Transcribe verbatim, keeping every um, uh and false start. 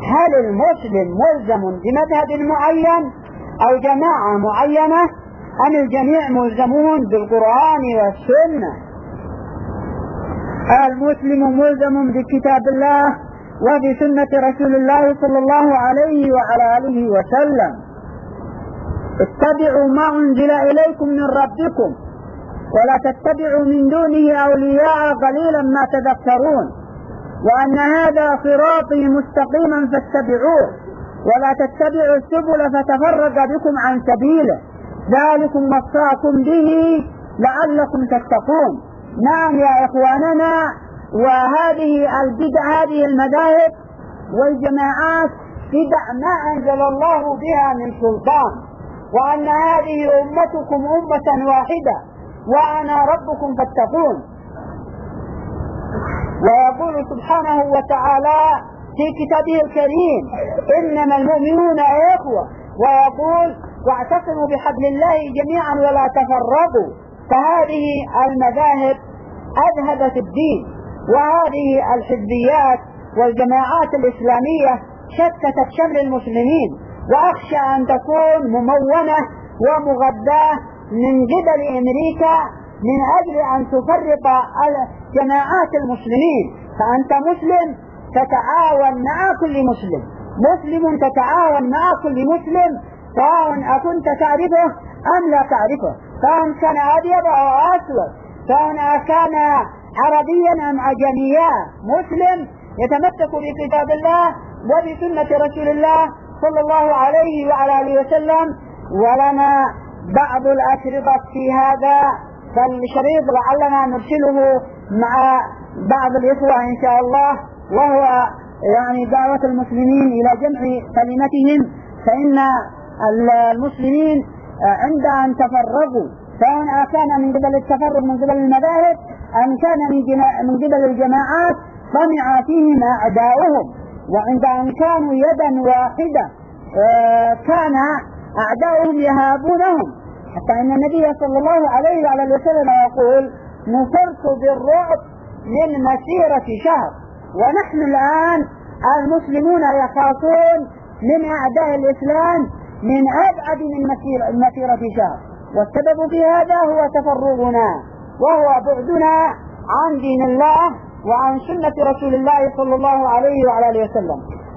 هل المسلم ملزم بمذهب معين أو جماعة معينة أم الجميع ملزمون بالقرآن والسنة؟ المسلم ملزم بكتاب الله وبسنة رسول الله صلى الله عليه وعلى آله وسلم. اتبعوا ما أنزل إليكم من ربكم ولا تتبعوا من دونه أولياء قليلا ما تذكرون، وأن هذا صراطي مستقيما فاتبعوه ولا تتبعوا السبل فتفرق بكم عن سبيله، ذلكم وصاكم به لعلكم تتقون. نعم يا إخواننا، وهذه البدع هذه المذاهب والجماعات بدع ما أنزل الله بها من سلطان، وأن هذه أمتكم أمة واحدة وأنا ربكم فاتقون. ويقول سبحانه وتعالى في كتابه الكريم إنما المؤمنون إخوة، ويقول واعتصموا بحبل الله جميعا ولا تفرقوا. فهذه المذاهب أذهبت الدين، وهذه الحزبيات والجماعات الإسلامية شتتت شمل المسلمين، وأخشى أن تكون ممونة ومغذاة من قبل أمريكا من أجل أن تفرق جماعات المسلمين. فأنت مسلم تتعاون مع كل مسلم، مسلم تتعاون مع كل مسلم، سواء أكنت تعرفه أم لا تعرفه، سواء كان أبيض أو أسود، سواء كان عربيا أم عجميا، مسلم يتمسك بكتاب الله وبسنة رسول الله صلى الله عليه وعلى آله وسلم. ولنا بعض الأشرطة في هذا، فالشريط لعلنا نرسله مع بعض الإخوة إن شاء الله، وهو يعني دعوة المسلمين إلى جمع كلمتهم. فإن المسلمين عند أن تفرقوا، سواء كان من قبل التفرق من قبل المذاهب أم كان من قبل الجماعات، طمع فيهم أعداؤهم، وعند أن كانوا يدا واحدة كان أعداؤهم يهابونهم، حتى أن النبي صلى الله عليه وعلى وسلم يقول نصرت بالرعب من مسيرة شهر. ونحن الآن المسلمون يخافون من أعداء الإسلام من أبعد من مسيرة شهر، والسبب في هذا هو تفرغنا وهو بعدنا عن دين الله وعن سنة رسول الله صلى الله عليه وعلى آله وسلم.